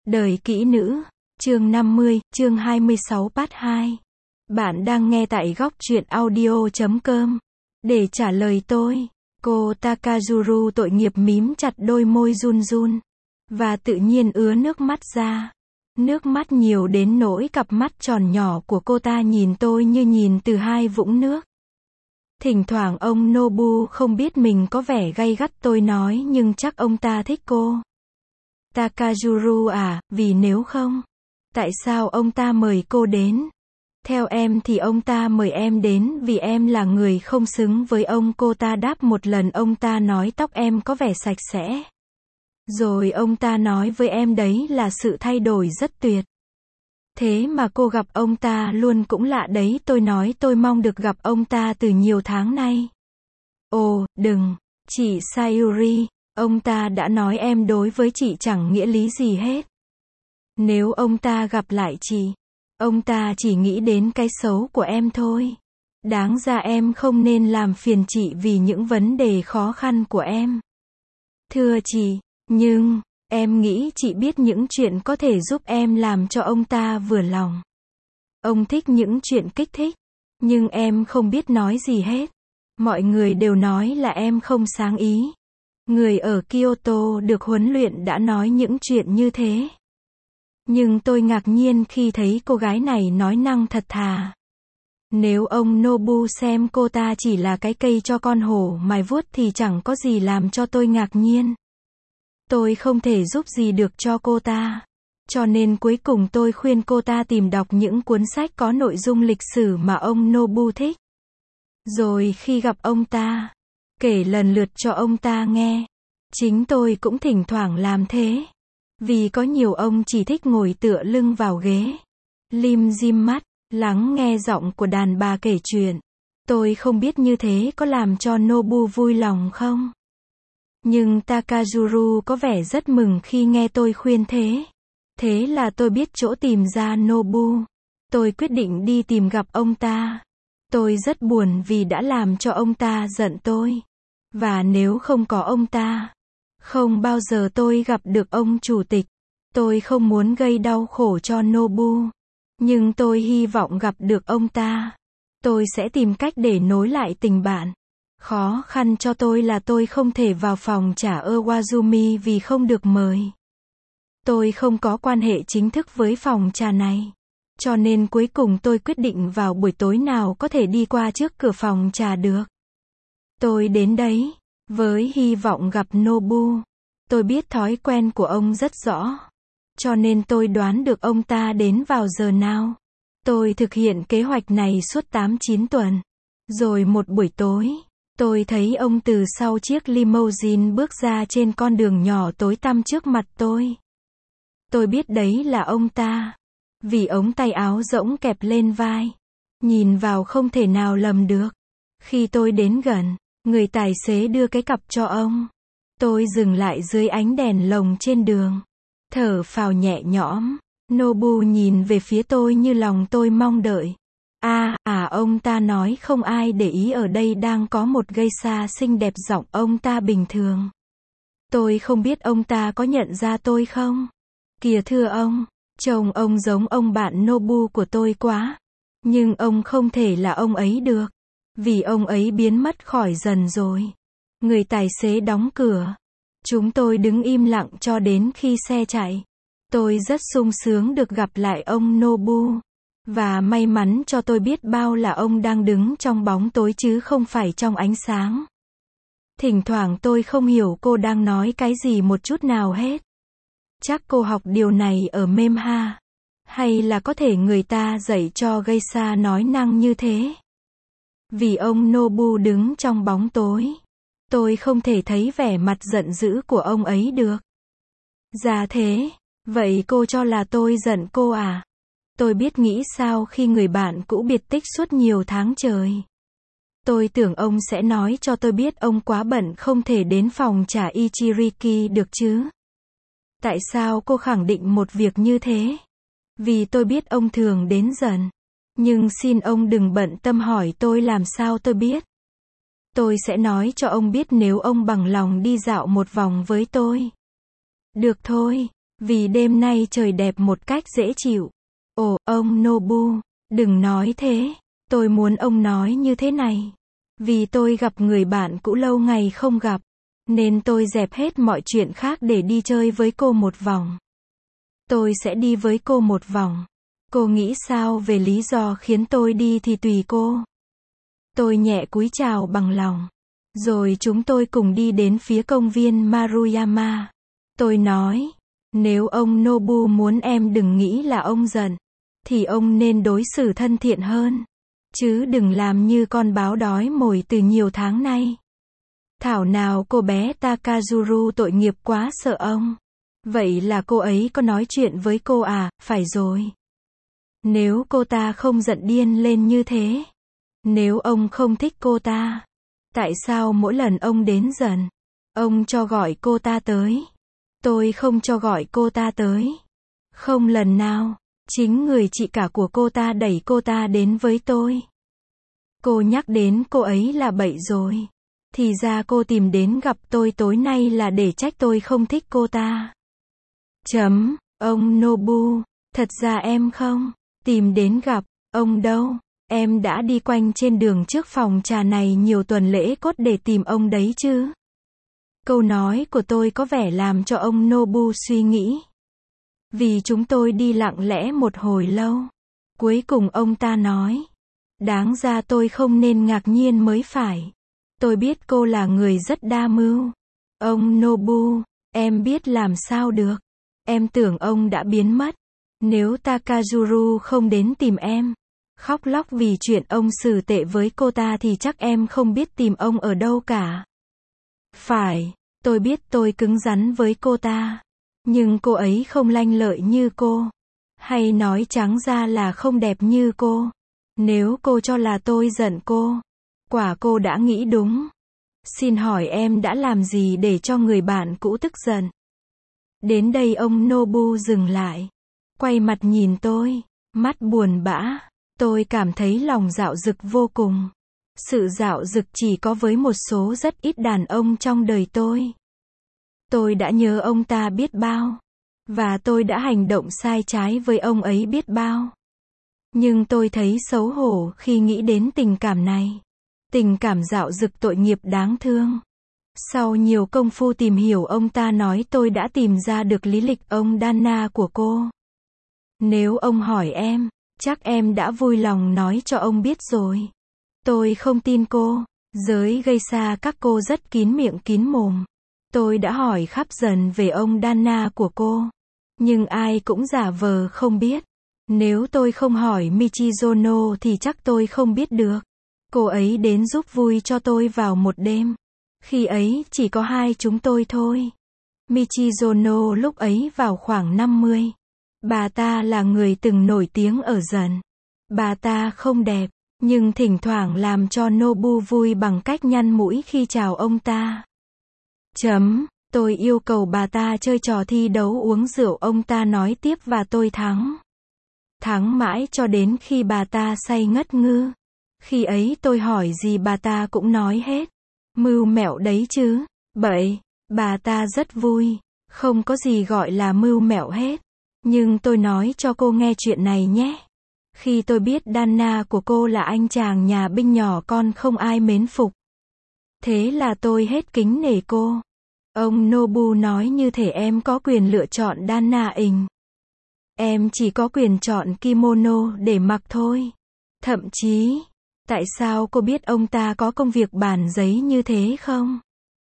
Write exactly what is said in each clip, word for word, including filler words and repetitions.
Đời kỹ nữ, chương năm mươi, chương hai mươi sáu part hai. Bạn đang nghe tại góc truyện audio chấm com. Để trả lời tôi, cô Takazuru tội nghiệp mím chặt đôi môi run run. Và tự nhiên ứa nước mắt ra. Nước mắt nhiều đến nỗi cặp mắt tròn nhỏ của cô ta nhìn tôi như nhìn từ hai vũng nước. Thỉnh thoảng ông Nobu không biết mình có vẻ gay gắt tôi nói nhưng chắc ông ta thích cô. Takazuru à, vì nếu không, tại sao ông ta mời cô đến? Theo em thì ông ta mời em đến vì em là người không xứng với ông. Cô ta đáp một lần ông ta nói tóc em có vẻ sạch sẽ. Rồi ông ta nói với em đấy là sự thay đổi rất tuyệt. Thế mà cô gặp ông ta luôn cũng lạ đấy. Tôi nói tôi mong được gặp ông ta từ nhiều tháng nay. Ồ, đừng, chị Sayuri. Ông ta đã nói em đối với chị chẳng nghĩa lý gì hết. Nếu ông ta gặp lại chị, ông ta chỉ nghĩ đến cái xấu của em thôi. Đáng ra em không nên làm phiền chị vì những vấn đề khó khăn của em. Thưa chị, nhưng, em nghĩ chị biết những chuyện có thể giúp em làm cho ông ta vừa lòng. Ông thích những chuyện kích thích, nhưng em không biết nói gì hết. Mọi người đều nói là em không sáng ý. Người ở Kyoto được huấn luyện đã nói những chuyện như thế. Nhưng tôi ngạc nhiên khi thấy cô gái này nói năng thật thà. Nếu ông Nobu xem cô ta chỉ là cái cây cho con hổ mài vuốt thì chẳng có gì làm cho tôi ngạc nhiên. Tôi không thể giúp gì được cho cô ta. Cho nên cuối cùng tôi khuyên cô ta tìm đọc những cuốn sách có nội dung lịch sử mà ông Nobu thích. Rồi khi gặp ông ta, kể lần lượt cho ông ta nghe. Chính tôi cũng thỉnh thoảng làm thế. Vì có nhiều ông chỉ thích ngồi tựa lưng vào ghế, lim dim mắt, lắng nghe giọng của đàn bà kể chuyện. Tôi không biết như thế có làm cho Nobu vui lòng không? Nhưng Takazuru có vẻ rất mừng khi nghe tôi khuyên thế. Thế là tôi biết chỗ tìm ra Nobu. Tôi quyết định đi tìm gặp ông ta. Tôi rất buồn vì đã làm cho ông ta giận tôi. Và nếu không có ông ta, không bao giờ tôi gặp được ông chủ tịch. Tôi không muốn gây đau khổ cho Nobu. Nhưng tôi hy vọng gặp được ông ta. Tôi sẽ tìm cách để nối lại tình bạn. Khó khăn cho tôi là tôi không thể vào phòng trà Iwazumi vì không được mời. Tôi không có quan hệ chính thức với phòng trà này. Cho nên cuối cùng tôi quyết định vào buổi tối nào có thể đi qua trước cửa phòng trà được. Tôi đến đấy, với hy vọng gặp Nobu. Tôi biết thói quen của ông rất rõ. Cho nên tôi đoán được ông ta đến vào giờ nào. Tôi thực hiện kế hoạch này suốt tám chín tuần. Rồi một buổi tối, tôi thấy ông từ sau chiếc limousine bước ra trên con đường nhỏ tối tăm trước mặt tôi. Tôi biết đấy là ông ta. Vì ống tay áo rỗng kẹp lên vai. Nhìn vào không thể nào lầm được. Khi tôi đến gần, người tài xế đưa cái cặp cho ông. Tôi dừng lại dưới ánh đèn lồng trên đường. Thở phào nhẹ nhõm. Nobu nhìn về phía tôi như lòng tôi mong đợi. À, à ông ta nói không ai để ý ở đây đang có một geisha xinh đẹp. Giọng ông ta bình thường. Tôi không biết ông ta có nhận ra tôi không? Kìa thưa ông, trông ông giống ông bạn Nobu của tôi quá. Nhưng ông không thể là ông ấy được. Vì ông ấy biến mất khỏi dần rồi. Người tài xế đóng cửa. Chúng tôi đứng im lặng cho đến khi xe chạy. Tôi rất sung sướng được gặp lại ông Nobu. Và may mắn cho tôi biết bao là ông đang đứng trong bóng tối chứ không phải trong ánh sáng. Thỉnh thoảng tôi không hiểu cô đang nói cái gì một chút nào hết. Chắc cô học điều này ở Memha. Hay là có thể người ta dạy cho geisha nói năng như thế. Vì ông Nobu đứng trong bóng tối. Tôi không thể thấy vẻ mặt giận dữ của ông ấy được. Dạ thế, vậy cô cho là tôi giận cô à? Tôi biết nghĩ sao khi người bạn cũ biệt tích suốt nhiều tháng trời. Tôi tưởng ông sẽ nói cho tôi biết ông quá bận không thể đến phòng trà Ichiriki được chứ. Tại sao cô khẳng định một việc như thế? Vì tôi biết ông thường đến dần. Nhưng xin ông đừng bận tâm hỏi tôi làm sao tôi biết. Tôi sẽ nói cho ông biết nếu ông bằng lòng đi dạo một vòng với tôi. Được thôi, Vì đêm nay trời đẹp một cách dễ chịu. Ồ, ông Nobu, đừng nói thế. Tôi muốn ông nói như thế này. Vì tôi gặp người bạn cũ lâu ngày không gặp. Nên tôi dẹp hết mọi chuyện khác để đi chơi với cô một vòng. Tôi sẽ đi với cô một vòng. Cô nghĩ sao về lý do khiến tôi đi thì tùy cô. Tôi nhẹ cúi chào bằng lòng. Rồi chúng tôi cùng đi đến phía công viên Maruyama. Tôi nói, nếu ông Nobu muốn em đừng nghĩ là ông giận, thì ông nên đối xử thân thiện hơn. Chứ đừng làm như con báo đói mồi từ nhiều tháng nay. Thảo nào cô bé Takazuru tội nghiệp quá sợ ông. Vậy là cô ấy có nói chuyện với cô à? Phải rồi. Nếu cô ta không giận điên lên như thế. Nếu ông không thích cô ta. Tại sao mỗi lần ông đến giận, ông cho gọi cô ta tới? Tôi không cho gọi cô ta tới. Không lần nào. Chính người chị cả của cô ta đẩy cô ta đến với tôi. Cô nhắc đến cô ấy là bậy rồi. Thì ra cô tìm đến gặp tôi tối nay là để trách tôi không thích cô ta. Chấm, ông Nobu, thật ra em không tìm đến gặp ông đâu. Em đã đi quanh trên đường trước phòng trà này nhiều tuần lễ cốt để tìm ông đấy chứ. Câu nói của tôi có vẻ làm cho ông Nobu suy nghĩ. Vì chúng tôi đi lặng lẽ một hồi lâu. Cuối cùng ông ta nói. Đáng ra tôi không nên ngạc nhiên mới phải. Tôi biết cô là người rất đa mưu. Ông Nobu, em biết làm sao được. Em tưởng ông đã biến mất. Nếu Takazuru không đến tìm em, khóc lóc vì chuyện ông xử tệ với cô ta thì chắc em không biết tìm ông ở đâu cả. Phải, tôi biết tôi cứng rắn với cô ta. Nhưng cô ấy không lanh lợi như cô. Hay nói trắng ra là không đẹp như cô. Nếu cô cho là tôi giận cô, quả cô đã nghĩ đúng. Xin hỏi em đã làm gì để cho người bạn cũ tức giận? Đến đây ông Nobu dừng lại. Quay mặt nhìn tôi. Mắt buồn bã. Tôi cảm thấy lòng dạo dực vô cùng. Sự dạo dực chỉ có với một số rất ít đàn ông trong đời tôi. Tôi đã nhớ ông ta biết bao. Và tôi đã hành động sai trái với ông ấy biết bao. Nhưng tôi thấy xấu hổ khi nghĩ đến tình cảm này. Tình cảm dạo dực tội nghiệp đáng thương. Sau nhiều công phu tìm hiểu ông ta nói tôi đã tìm ra được lý lịch ông Dana của cô. Nếu ông hỏi em, chắc em đã vui lòng nói cho ông biết rồi. Tôi không tin cô. Giới gây xa các cô rất kín miệng kín mồm. Tôi đã hỏi khắp dần về ông Dana của cô. Nhưng ai cũng giả vờ không biết. Nếu tôi không hỏi Michizono thì chắc tôi không biết được. Cô ấy đến giúp vui cho tôi vào một đêm. Khi ấy chỉ có hai chúng tôi thôi. Michizono lúc ấy vào khoảng năm mươi. Bà ta là người từng nổi tiếng ở dần. Bà ta không đẹp, nhưng thỉnh thoảng làm cho Nobu vui bằng cách nhăn mũi khi chào ông ta. Chấm, tôi yêu cầu bà ta chơi trò thi đấu uống rượu ông ta nói tiếp và tôi thắng. Thắng mãi cho đến khi bà ta say ngất ngư. Khi ấy tôi hỏi gì bà ta cũng nói hết. Mưu mẹo đấy chứ. Bậy, bà ta rất vui. Không có gì gọi là mưu mẹo hết. Nhưng tôi nói cho cô nghe chuyện này nhé. Khi tôi biết Dana của cô là anh chàng nhà binh nhỏ con không ai mến phục. Thế là tôi hết kính nể cô. Ông Nobu nói như thể em có quyền lựa chọn Dana ình. Em chỉ có quyền chọn kimono để mặc thôi. Thậm chí, tại sao cô biết ông ta có công việc bàn giấy như thế không?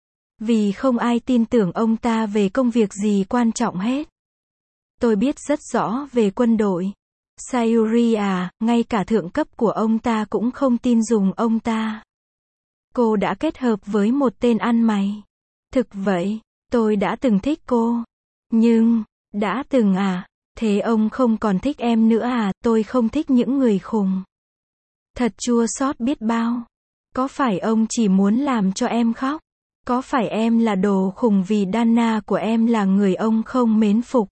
Vì không ai tin tưởng ông ta về công việc gì quan trọng hết. Tôi biết rất rõ về quân đội. Sayuri à, ngay cả thượng cấp của ông ta cũng không tin dùng ông ta. Cô đã kết hợp với một tên ăn mày. Thực vậy, tôi đã từng thích cô. Nhưng, đã từng à, thế ông không còn thích em nữa à, tôi không thích những người khùng. Thật chua xót biết bao. Có phải ông chỉ muốn làm cho em khóc? Có phải em là đồ khùng vì Dana của em là người ông không mến phục?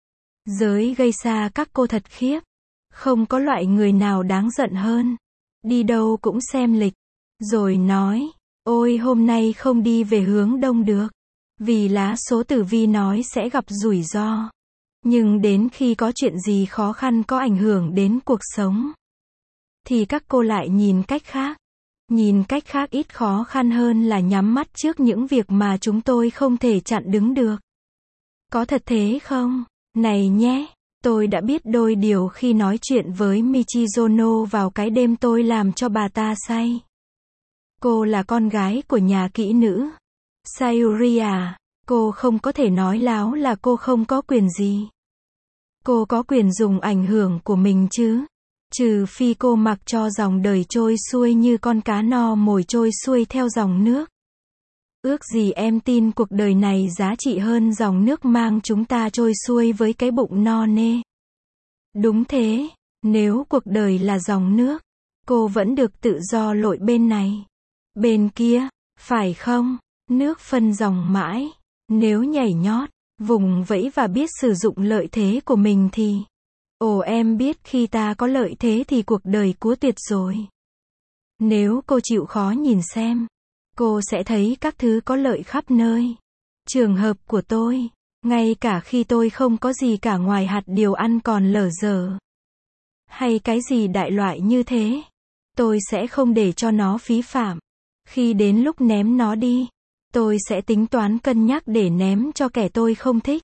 Giới gây xa các cô thật khiếp. Không có loại người nào đáng giận hơn. Đi đâu cũng xem lịch. Rồi nói, ôi hôm nay không đi về hướng đông được. Vì lá số tử vi nói sẽ gặp rủi ro. Nhưng đến khi có chuyện gì khó khăn có ảnh hưởng đến cuộc sống, thì các cô lại nhìn cách khác. Nhìn cách khác ít khó khăn hơn là nhắm mắt trước những việc mà chúng tôi không thể chặn đứng được. Có thật thế không? Này nhé, tôi đã biết đôi điều khi nói chuyện với Michizono vào cái đêm tôi làm cho bà ta say. Cô là con gái của nhà kỹ nữ Sayuri à, cô không có thể nói láo là cô không có quyền gì. Cô có quyền dùng ảnh hưởng của mình chứ. Trừ phi cô mặc cho dòng đời trôi xuôi như con cá no mồi trôi xuôi theo dòng nước. Ước gì em tin cuộc đời này giá trị hơn dòng nước mang chúng ta trôi xuôi với cái bụng no nê. Đúng thế, nếu cuộc đời là dòng nước, cô vẫn được tự do lội bên này, bên kia, phải không? Nước phân dòng mãi, nếu nhảy nhót, vùng vẫy và biết sử dụng lợi thế của mình thì... Ồ em biết khi ta có lợi thế thì cuộc đời cúa tuyệt rồi. Nếu cô chịu khó nhìn xem, cô sẽ thấy các thứ có lợi khắp nơi. Trường hợp của tôi, ngay cả khi tôi không có gì cả ngoài hạt điều ăn còn lở dở, hay cái gì đại loại như thế, tôi sẽ không để cho nó phí phạm. Khi đến lúc ném nó đi, tôi sẽ tính toán cân nhắc để ném cho kẻ tôi không thích.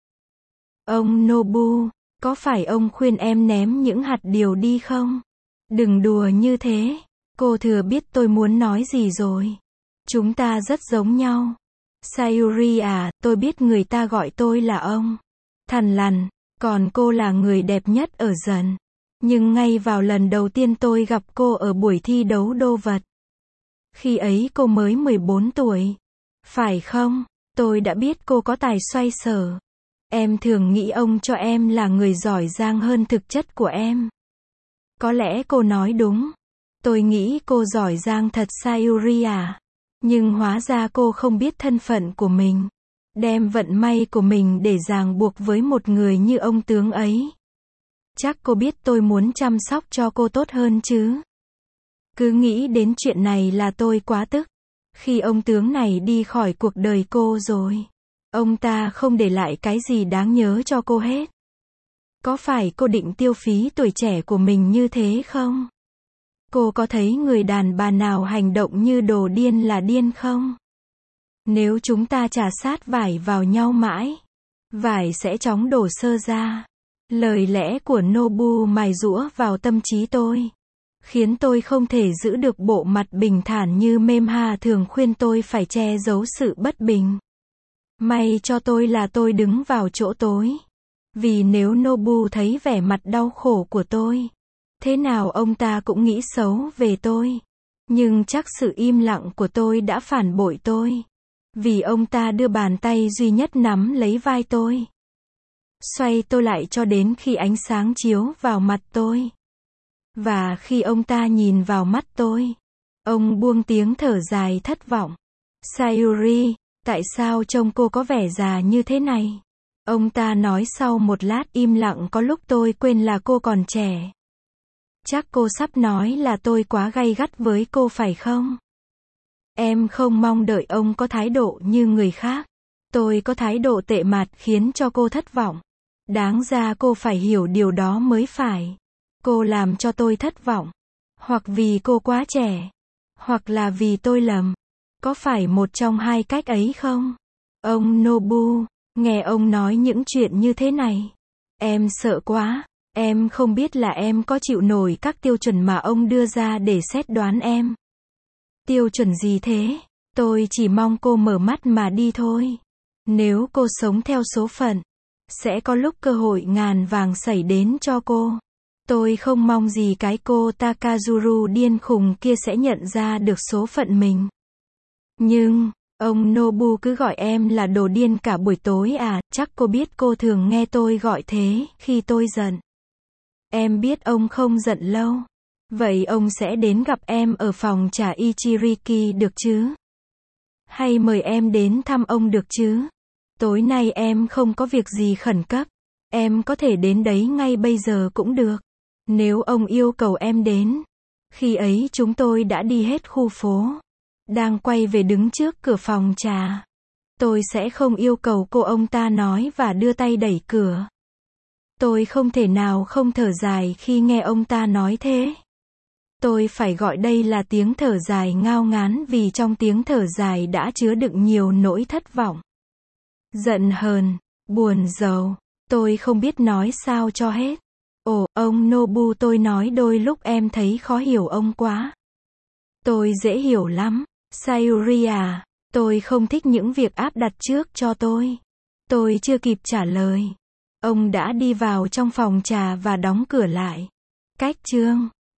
Ông Nobu, có phải ông khuyên em ném những hạt điều đi không? Đừng đùa như thế. Cô thừa biết tôi muốn nói gì rồi. Chúng ta rất giống nhau. Sayuri à, tôi biết người ta gọi tôi là ông Thằn Lằn, còn cô là người đẹp nhất ở dần. Nhưng ngay vào lần đầu tiên tôi gặp cô ở buổi thi đấu đô vật, khi ấy cô mới mười bốn tuổi. Phải không? Tôi đã biết cô có tài xoay sở. Em thường nghĩ ông cho em là người giỏi giang hơn thực chất của em. Có lẽ cô nói đúng. Tôi nghĩ cô giỏi giang thật Sayuri à. Nhưng hóa ra cô không biết thân phận của mình. Đem vận may của mình để ràng buộc với một người như ông tướng ấy. Chắc cô biết tôi muốn chăm sóc cho cô tốt hơn chứ. Cứ nghĩ đến chuyện này là tôi quá tức. Khi ông tướng này đi khỏi cuộc đời cô rồi, ông ta không để lại cái gì đáng nhớ cho cô hết. Có phải cô định tiêu phí tuổi trẻ của mình như thế không? Cô có thấy người đàn bà nào hành động như đồ điên là điên không? Nếu chúng ta chà sát vải vào nhau mãi, vải sẽ chóng đổ xơ ra. Lời lẽ của Nobu mài giũa vào tâm trí tôi, khiến tôi không thể giữ được bộ mặt bình thản như Memha thường khuyên tôi phải che giấu sự bất bình. May cho tôi là tôi đứng vào chỗ tối. Vì nếu Nobu thấy vẻ mặt đau khổ của tôi, thế nào ông ta cũng nghĩ xấu về tôi. Nhưng chắc sự im lặng của tôi đã phản bội tôi. Vì ông ta đưa bàn tay duy nhất nắm lấy vai tôi, xoay tôi lại cho đến khi ánh sáng chiếu vào mặt tôi. Và khi ông ta nhìn vào mắt tôi, ông buông tiếng thở dài thất vọng. Sayuri, tại sao trông cô có vẻ già như thế này? Ông ta nói sau một lát im lặng, có lúc tôi quên là cô còn trẻ. Chắc cô sắp nói là tôi quá gay gắt với cô phải không? Em không mong đợi ông có thái độ như người khác. Tôi có thái độ tệ mạt khiến cho cô thất vọng. Đáng ra cô phải hiểu điều đó mới phải. Cô làm cho tôi thất vọng. Hoặc vì cô quá trẻ. Hoặc là vì tôi lầm. Có phải một trong hai cách ấy không? Ông Nobu, nghe ông nói những chuyện như thế này, em sợ quá. Em không biết là em có chịu nổi các tiêu chuẩn mà ông đưa ra để xét đoán em. Tiêu chuẩn gì thế? Tôi chỉ mong cô mở mắt mà đi thôi. Nếu cô sống theo số phận, sẽ có lúc cơ hội ngàn vàng xảy đến cho cô. Tôi không mong gì cái cô Takazuru điên khùng kia sẽ nhận ra được số phận mình. Nhưng, ông Nobu cứ gọi em là đồ điên cả buổi tối à, chắc cô biết cô thường nghe tôi gọi thế khi tôi giận. Em biết ông không giận lâu. Vậy ông sẽ đến gặp em ở phòng trà Ichiriki được chứ? Hay mời em đến thăm ông được chứ? Tối nay em không có việc gì khẩn cấp. Em có thể đến đấy ngay bây giờ cũng được. Nếu ông yêu cầu em đến. Khi ấy chúng tôi đã đi hết khu phố. Đang quay về đứng trước cửa phòng trà. Tôi sẽ không yêu cầu cô, ông ta nói và đưa tay đẩy cửa. Tôi không thể nào không thở dài khi nghe ông ta nói thế. Tôi phải gọi đây là tiếng thở dài ngao ngán vì trong tiếng thở dài đã chứa đựng nhiều nỗi thất vọng, giận hờn, buồn rầu. Tôi không biết nói sao cho hết. Ồ, ông Nobu, tôi nói đôi lúc em thấy khó hiểu ông quá. Tôi dễ hiểu lắm. Sayuri à, tôi không thích những việc áp đặt trước cho tôi. Tôi chưa kịp trả lời. Ông đã đi vào trong phòng trà và đóng cửa lại. Cách chương